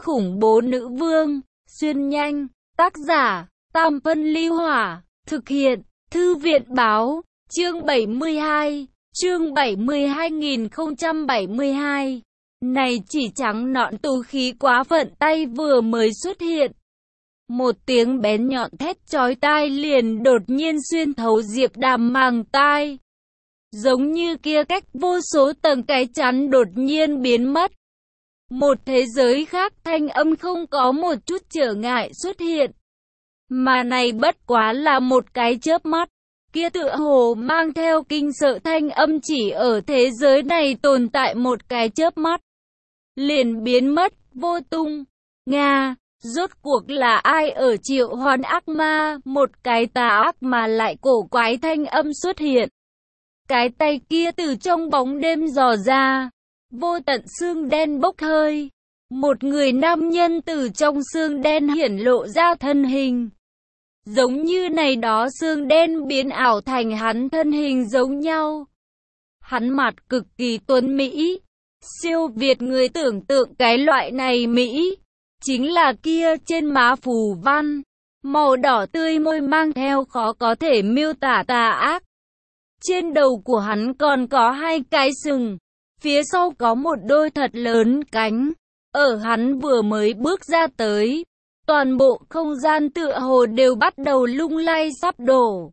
khủng bố nữ vương, xuyên nhanh, tác giả, Tam Phân Ly Hỏa, thực hiện, Thư viện Báo, chương 72, chương 70 2072. Này chỉ trắng nõn tú khí quá phận tay vừa mới xuất hiện. Một tiếng bén nhọn thét chói tai liền đột nhiên xuyên thấu Diệp Đàm màng tai. Giống như kia cách vô số tầng cái chắn đột nhiên biến mất. Một thế giới khác thanh âm không có một chút trở ngại xuất hiện. Mà này bất quá là một cái chớp mắt. Kia tựa hồ mang theo kinh sợ thanh âm chỉ ở thế giới này tồn tại một cái chớp mắt. Liền biến mất, vô tung. Nga, rốt cuộc là ai ở triệu hoán ác ma? Một cái tà ác mà lại cổ quái thanh âm xuất hiện. Cái tay kia từ trong bóng đêm dò ra. Vô tận xương đen bốc hơi. Một người nam nhân từ trong xương đen hiển lộ ra thân hình. Giống như này đó xương đen biến ảo thành hắn thân hình giống nhau. Hắn mặt cực kỳ tuấn mỹ. Siêu việt người tưởng tượng cái loại này Mỹ. Chính là kia trên má phù văn. Màu đỏ tươi môi mang theo khó có thể miêu tả tà ác. Trên đầu của hắn còn có hai cái sừng. Phía sau có một đôi thật lớn cánh. Ở hắn vừa mới bước ra tới. Toàn bộ không gian tựa hồ đều bắt đầu lung lay sắp đổ.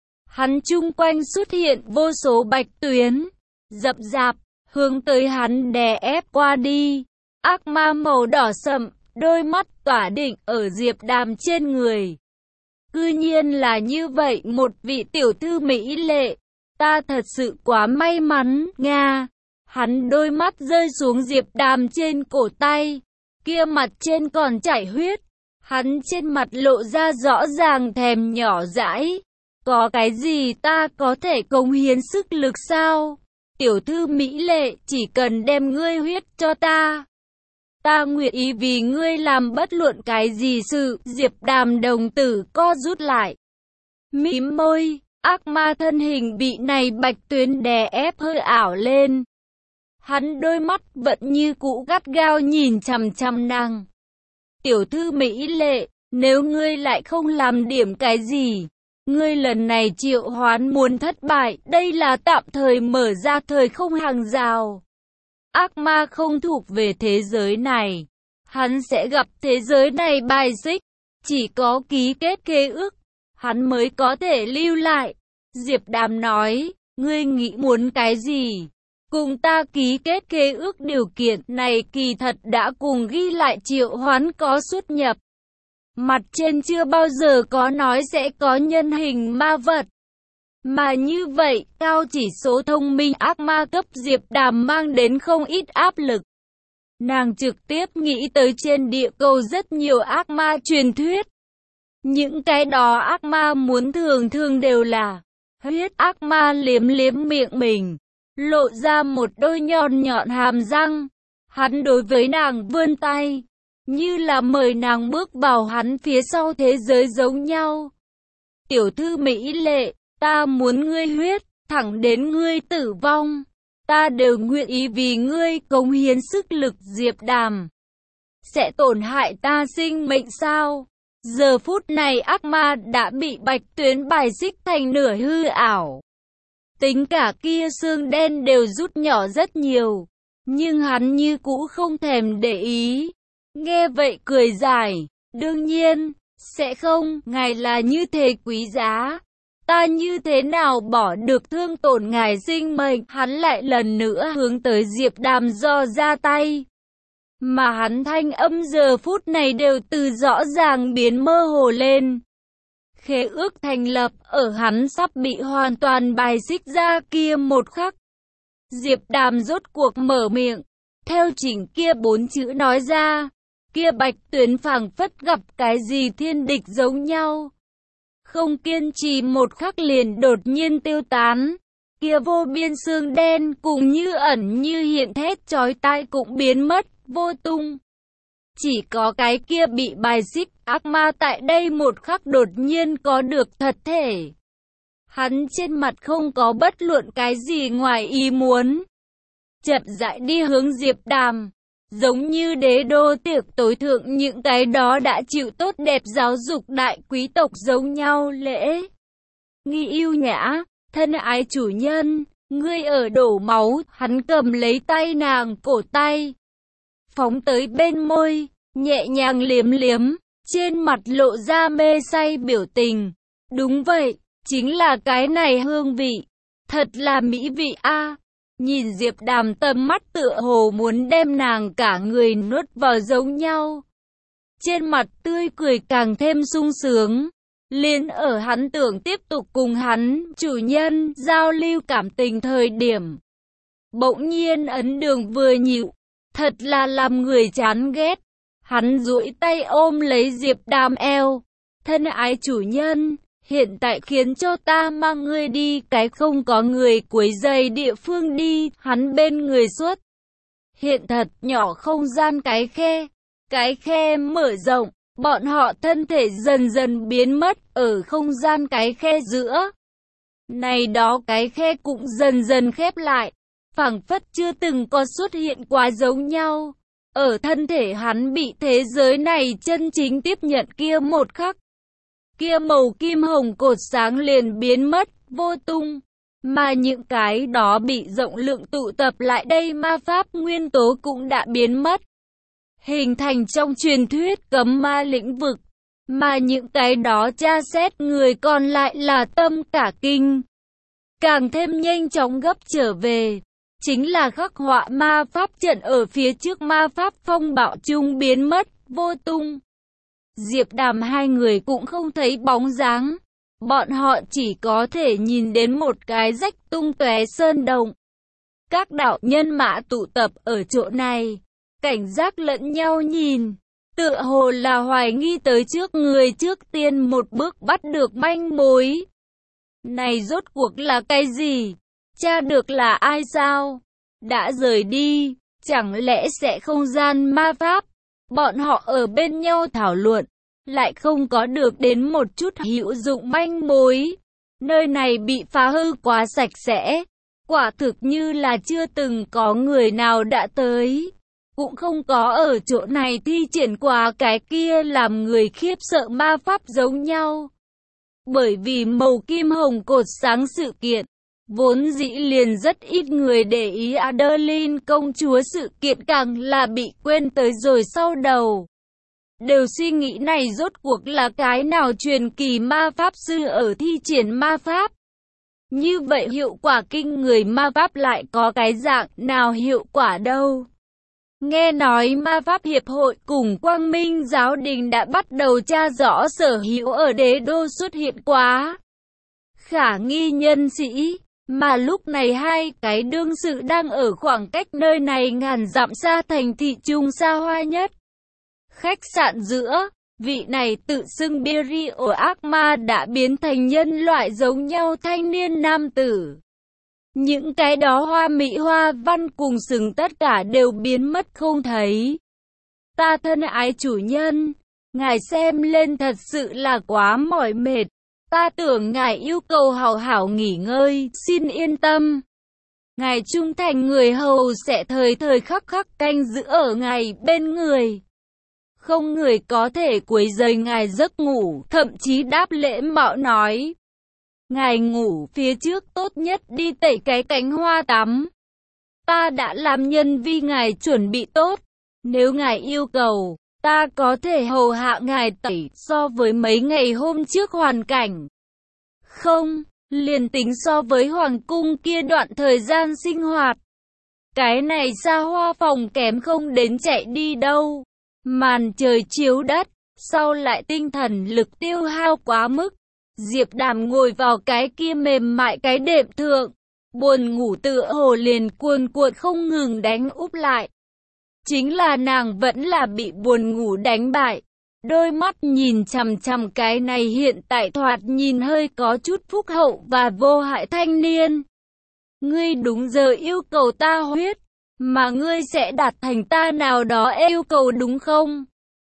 Hắn chung quanh xuất hiện vô số bạch tuyến. Dập dạp, hướng tới hắn đè ép qua đi. Ác ma màu đỏ sậm, đôi mắt tỏa định ở Diệp Đàm trên người. Cư nhiên là như vậy một vị tiểu thư mỹ lệ. Ta thật sự quá may mắn, Nga. Hắn đôi mắt rơi xuống Diệp Đàm trên cổ tay. Kia mặt trên còn chảy huyết. Hắn trên mặt lộ ra rõ ràng thèm nhỏ dãi. Có cái gì ta có thể cống hiến sức lực sao? Tiểu thư mỹ lệ, chỉ cần đem ngươi huyết cho ta. Ta nguyện ý vì ngươi làm bất luận cái gì sự. Diệp Đàm đồng tử co rút lại. Mím môi, ác ma thân hình bị này bạch tuyến đè ép hơi ảo lên. Hắn đôi mắt vẫn như cũ gắt gao nhìn chằm chằm nàng. Tiểu thư mỹ lệ, nếu ngươi lại không làm điểm cái gì, ngươi lần này triệu hoán muốn thất bại, đây là tạm thời mở ra thời không hàng rào. Ác ma không thuộc về thế giới này, hắn sẽ gặp thế giới này bài xích, chỉ có ký kết khế ước, hắn mới có thể lưu lại. Diệp Đàm nói, ngươi nghĩ muốn cái gì? Cùng ta ký kết khế ước điều kiện này kỳ thật đã cùng ghi lại triệu hoán có xuất nhập. Mặt trên chưa bao giờ có nói sẽ có nhân hình ma vật. Mà như vậy, cao chỉ số thông minh ác ma cấp Diệp Đàm mang đến không ít áp lực. Nàng trực tiếp nghĩ tới trên địa cầu rất nhiều ác ma truyền thuyết. Những cái đó ác ma muốn thường đều là huyết. Ác ma liếm miệng mình, lộ ra một đôi nhọn hàm răng. Hắn đối với nàng vươn tay, như là mời nàng bước vào hắn phía sau thế giới giống nhau. Tiểu thư mỹ lệ, ta muốn ngươi huyết, thẳng đến ngươi tử vong. Ta đều nguyện ý vì ngươi cống hiến sức lực. Diệp Đàm sẽ tổn hại ta sinh mệnh sao? Giờ phút này ác ma đã bị bạch tuyến bài xích thành nửa hư ảo. Tính cả kia xương đen đều rút nhỏ rất nhiều. Nhưng hắn như cũ không thèm để ý. Nghe vậy cười dài. Đương nhiên, sẽ không. Ngài là như thế quý giá. Ta như thế nào bỏ được thương tổn ngài sinh mệnh. Hắn lại lần nữa hướng tới Diệp Đàm do ra tay. Mà hắn thanh âm giờ phút này đều từ rõ ràng biến mơ hồ lên. Khế ước thành lập ở hắn sắp bị hoàn toàn bài xích ra kia một khắc. Diệp Đàm rốt cuộc mở miệng, theo chỉnh kia 4 chữ nói ra. Kia bạch tuyến phảng phất gặp cái gì thiên địch giống nhau. Không kiên trì một khắc liền đột nhiên tiêu tán. Kia vô biên xương đen cùng như ẩn như hiện thét chói tai cũng biến mất, vô tung. Chỉ có cái kia bị bài xích, ác ma tại đây một khắc đột nhiên có được thật thể. Hắn trên mặt không có bất luận cái gì ngoài ý muốn. Chậm rãi đi hướng Diệp Đàm. Giống như đế đô tiệc tối thượng, những cái đó đã chịu tốt đẹp giáo dục đại quý tộc giống nhau lễ nghi yêu nhã. Thân ái chủ nhân, ngươi ở đổ máu. Hắn cầm lấy tay nàng cổ tay, phóng tới bên môi, nhẹ nhàng liếm liếm, trên mặt lộ ra mê say biểu tình. Đúng vậy, chính là cái này hương vị, thật là mỹ vị a. Nhìn Diệp Đàm tầm mắt tựa hồ muốn đem nàng cả người nuốt vào giống nhau. Trên mặt tươi cười càng thêm sung sướng. Liền ở hắn tưởng tiếp tục cùng hắn, chủ nhân, giao lưu cảm tình thời điểm. Bỗng nhiên ấn đường vừa nhịu, thật là làm người chán ghét. Hắn duỗi tay ôm lấy Diệp Đàm eo. Thân ái chủ nhân, hiện tại khiến cho ta mang ngươi đi cái không có người quấy rầy địa phương đi. Hắn bên người xuất hiện thật nhỏ không gian cái khe mở rộng, bọn họ thân thể dần dần biến mất ở không gian cái khe giữa. Này đó cái khe cũng dần dần khép lại, phảng phất chưa từng có xuất hiện quá giống nhau. Ở thân thể hắn bị thế giới này chân chính tiếp nhận kia một khắc, kia màu kim hồng cột sáng liền biến mất, vô tung. Mà những cái đó bị rộng lượng tụ tập lại đây ma pháp nguyên tố cũng đã biến mất, hình thành trong truyền thuyết cấm ma lĩnh vực. Mà những cái đó tra xét người còn lại là tâm cả kinh, càng thêm nhanh chóng gấp trở về. Chính là khắc họa ma pháp trận ở phía trước ma pháp phong bạo chung biến mất, vô tung. Diệp Đàm hai người cũng không thấy bóng dáng. Bọn họ chỉ có thể nhìn đến một cái rách tung tóe sơn động. Các đạo nhân mã tụ tập ở chỗ này, cảnh giác lẫn nhau nhìn, tựa hồ là hoài nghi tới trước người trước tiên một bước bắt được manh mối. Này rốt cuộc là cái gì? Tra được là ai sao? Đã rời đi, chẳng lẽ sẽ không gian ma pháp? Bọn họ ở bên nhau thảo luận, lại không có được đến một chút hữu dụng manh mối. Nơi này bị phá hư quá sạch sẽ, quả thực như là chưa từng có người nào đã tới. Cũng không có ở chỗ này thi triển qua cái kia làm người khiếp sợ ma pháp giống nhau. Bởi vì màu kim hồng cột sáng sự kiện, vốn dĩ liền rất ít người để ý. Adeline công chúa sự kiện càng là bị quên tới rồi sau đầu. Đều suy nghĩ này rốt cuộc là cái nào truyền kỳ ma pháp sư ở thi triển ma pháp. Như vậy hiệu quả kinh người ma pháp lại có cái dạng nào hiệu quả đâu. Nghe nói ma pháp hiệp hội cùng Quang Minh giáo đình đã bắt đầu tra rõ sở hữu ở đế đô xuất hiện quá khả nghi nhân sĩ. Mà lúc này hai cái đương sự đang ở khoảng cách nơi này ngàn dặm xa thành thị trung xa hoa nhất khách sạn giữa. Vị này tự xưng Berio ác ma đã biến thành nhân loại giống nhau thanh niên nam tử. Những cái đó hoa mỹ hoa văn cùng sừng tất cả đều biến mất không thấy. Ta thân ái chủ nhân, ngài xem lên thật sự là quá mỏi mệt. Ta tưởng ngài yêu cầu hảo hảo nghỉ ngơi, xin yên tâm. Ngài trung thành người hầu sẽ thời thời khắc khắc canh giữ ở ngài bên người. Không người có thể quấy rầy ngài giấc ngủ, thậm chí đáp lễ mạo nói. Ngài ngủ phía trước tốt nhất đi tẩy cái cánh hoa tắm. Ta đã làm nhân vi ngài chuẩn bị tốt. Nếu ngài yêu cầu, ta có thể hầu hạ ngài tẩy so với mấy ngày hôm trước hoàn cảnh. Không, liền tính so với hoàng cung kia đoạn thời gian sinh hoạt. Cái này xa hoa phòng kém không đến chạy đi đâu. Màn trời chiếu đất, sau lại tinh thần lực tiêu hao quá mức. Diệp Đàm ngồi vào cái kia mềm mại cái đệm thượng, buồn ngủ tựa hồ liền cuồn cuộn không ngừng đánh úp lại. Chính là nàng vẫn là bị buồn ngủ đánh bại. Đôi mắt nhìn chằm chằm cái này hiện tại thoạt nhìn hơi có chút phúc hậu và vô hại thanh niên. Ngươi đúng giờ yêu cầu ta huyết, mà ngươi sẽ đạt thành ta nào đó yêu cầu đúng không?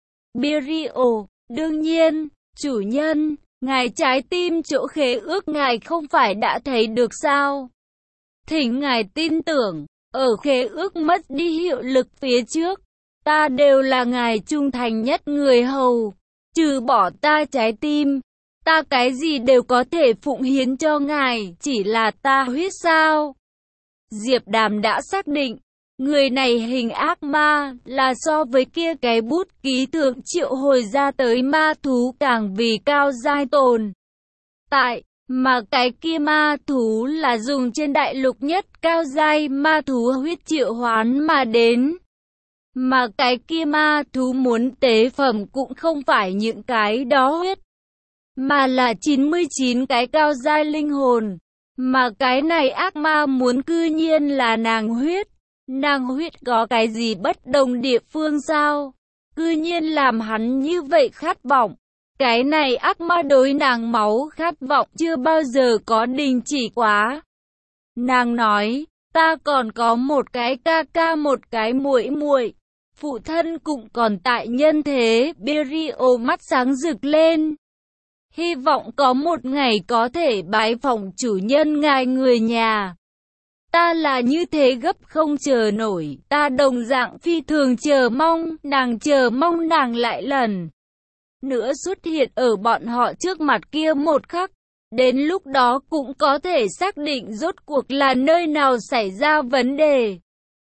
Berio, đương nhiên, chủ nhân, ngài trái tim chỗ khế ước ngài không phải đã thấy được sao? Thỉnh ngài tin tưởng, ở khế ước mất đi hiệu lực phía trước, ta đều là ngài trung thành nhất người hầu. Trừ bỏ ta trái tim, ta cái gì đều có thể phụng hiến cho ngài, chỉ là ta huyết sao? Diệp Đàm đã xác định, người này hình ác ma, là so với kia cái bút ký thượng triệu hồi ra tới ma thú càng vì cao giai tồn tại, mà cái kia ma thú là dùng trên đại lục nhất cao giai ma thú huyết triệu hoán mà đến. Mà cái kia ma thú muốn tế phẩm cũng không phải những cái đó huyết, mà là 99 cái cao giai linh hồn. Mà cái này ác ma muốn cư nhiên là nàng huyết. Nàng huyết có cái gì bất đồng địa phương sao? Cư nhiên làm hắn như vậy khát vọng. Cái này ác ma đối nàng máu khát vọng chưa bao giờ có đình chỉ quá. Nàng nói, ta còn có một cái ca ca một cái muội muội, phụ thân cũng còn tại nhân thế. Berio mắt sáng rực lên. Hy vọng có một ngày có thể bái phỏng chủ nhân ngài người nhà. Ta là như thế gấp không chờ nổi, ta đồng dạng phi thường chờ mong nàng lại lần nữa xuất hiện ở bọn họ trước mặt kia một khắc. Đến lúc đó cũng có thể xác định rốt cuộc là nơi nào xảy ra vấn đề.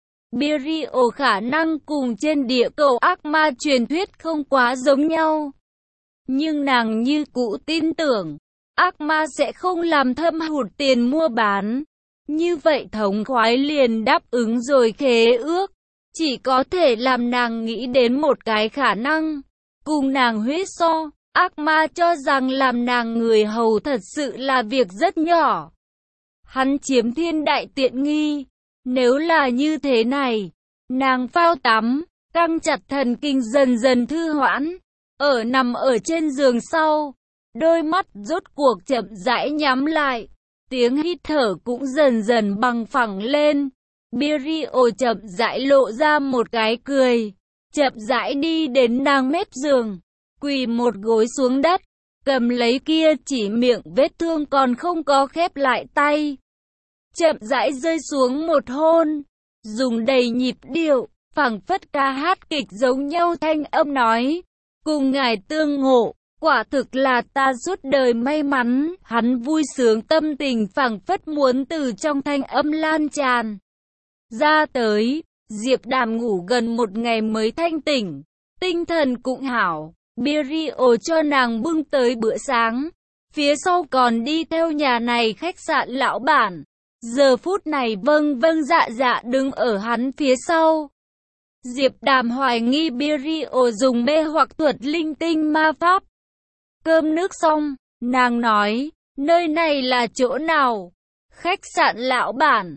Berio khả năng cùng trên địa cầu ác ma truyền thuyết không quá giống nhau. Nhưng nàng như cũ tin tưởng, ác ma sẽ không làm thâm hụt tiền mua bán. Như vậy thống khoái liền đáp ứng rồi khế ước. Chỉ có thể làm nàng nghĩ đến một cái khả năng. Cùng nàng huyết so, ác ma cho rằng làm nàng người hầu thật sự là việc rất nhỏ. Hắn chiếm thiên đại tiện nghi. Nếu là như thế này, nàng phao tắm, căng chặt thần kinh dần dần thư hoãn. Nằm ở trên giường sau, đôi mắt rốt cuộc chậm rãi nhắm lại, tiếng hít thở cũng dần dần bằng phẳng lên. Berio chậm rãi lộ ra một cái cười, chậm rãi đi đến nàng mép giường, quỳ một gối xuống đất, cầm lấy kia chỉ miệng vết thương còn không có khép lại tay, chậm rãi rơi xuống một hôn, dùng đầy nhịp điệu, phảng phất ca hát kịch giống nhau thanh âm nói. Cùng ngài tương ngộ, quả thực là ta suốt đời may mắn. Hắn vui sướng tâm tình phảng phất muốn từ trong thanh âm lan tràn ra tới. Diệp Đàm ngủ gần một ngày mới thanh tỉnh, tinh thần cũng hảo. Berio cho nàng bưng tới bữa sáng, phía sau còn đi theo nhà này khách sạn lão bản. Giờ phút này vâng dạ đứng ở hắn phía sau. Diệp Đàm hoài nghi Berio dùng mê hoặc thuật linh tinh ma pháp. Cơm nước xong, nàng nói, nơi này là chỗ nào? Khách sạn lão bản,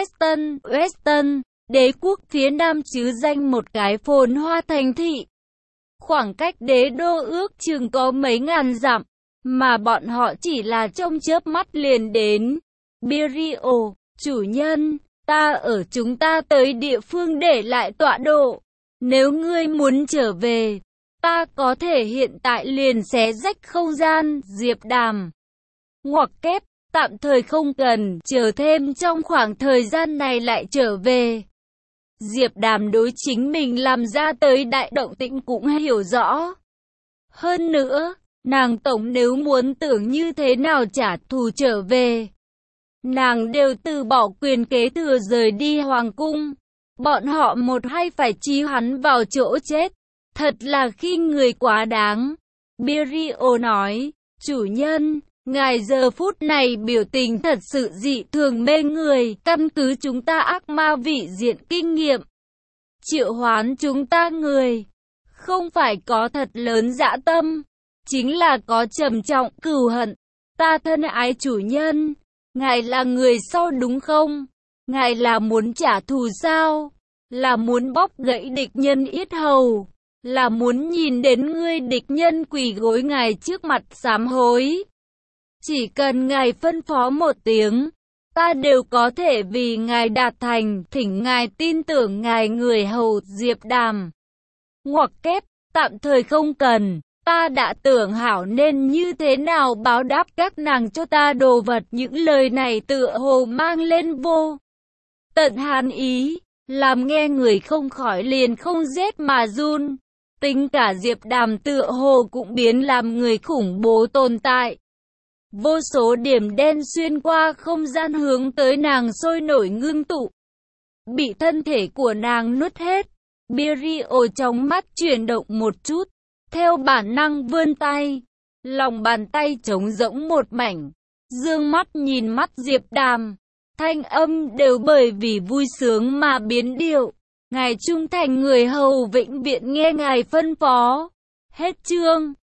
Weston, đế quốc phía nam chứ danh một cái phồn hoa thành thị. Khoảng cách đế đô ước chừng có mấy ngàn dặm, mà bọn họ chỉ là trong chớp mắt liền đến. Berio, chủ nhân, ta ở chúng ta tới địa phương để lại tọa độ. Nếu ngươi muốn trở về, ta có thể hiện tại liền xé rách không gian. Diệp Đàm ngoặc kép, tạm thời không cần, chờ thêm trong khoảng thời gian này lại trở về. Diệp Đàm đối chính mình làm ra tới đại động tĩnh cũng hiểu rõ. Hơn nữa, nàng tổng nếu muốn tưởng như thế nào trả thù trở về, nàng đều từ bỏ quyền kế thừa rời đi hoàng cung. Bọn họ một hay phải trí hắn vào chỗ chết. Thật là khi người quá đáng. Berio nói, chủ nhân, ngài giờ phút này biểu tình thật sự dị thường mê người. Căn cứ chúng ta ác ma vị diện kinh nghiệm, triệu hoán chúng ta người, không phải có thật lớn dã tâm, chính là có trầm trọng cừu hận. Ta thân ái chủ nhân, ngài là người sau đúng không? Ngài là muốn trả thù sao? Là muốn bóp gãy địch nhân yết hầu? Là muốn nhìn đến ngươi địch nhân quỳ gối ngài trước mặt sám hối? Chỉ cần ngài phân phó một tiếng, ta đều có thể vì ngài đạt thành. Thỉnh ngài tin tưởng ngài người hầu. Diệp Đàm ngoặc kép, tạm thời không cần. Ta đã tưởng hảo nên như thế nào báo đáp các nàng cho ta đồ vật. Những lời này tựa hồ mang lên vô tận hàn ý. làm nghe người không khỏi liền không rét mà run. Tính cả Diệp Đàm tựa hồ cũng biến làm người khủng bố tồn tại. Vô số điểm đen xuyên qua không gian hướng tới nàng sôi nổi ngưng tụ, bị thân thể của nàng nuốt hết. Birio trong mắt chuyển động một chút, theo bản năng vươn tay, lòng bàn tay trống rỗng một mảnh, dương mắt nhìn mắt Diệp Đàm, thanh âm đều bởi vì vui sướng mà biến điệu. Ngài trung thành người hầu vĩnh viễn nghe ngài phân phó. Hết chương.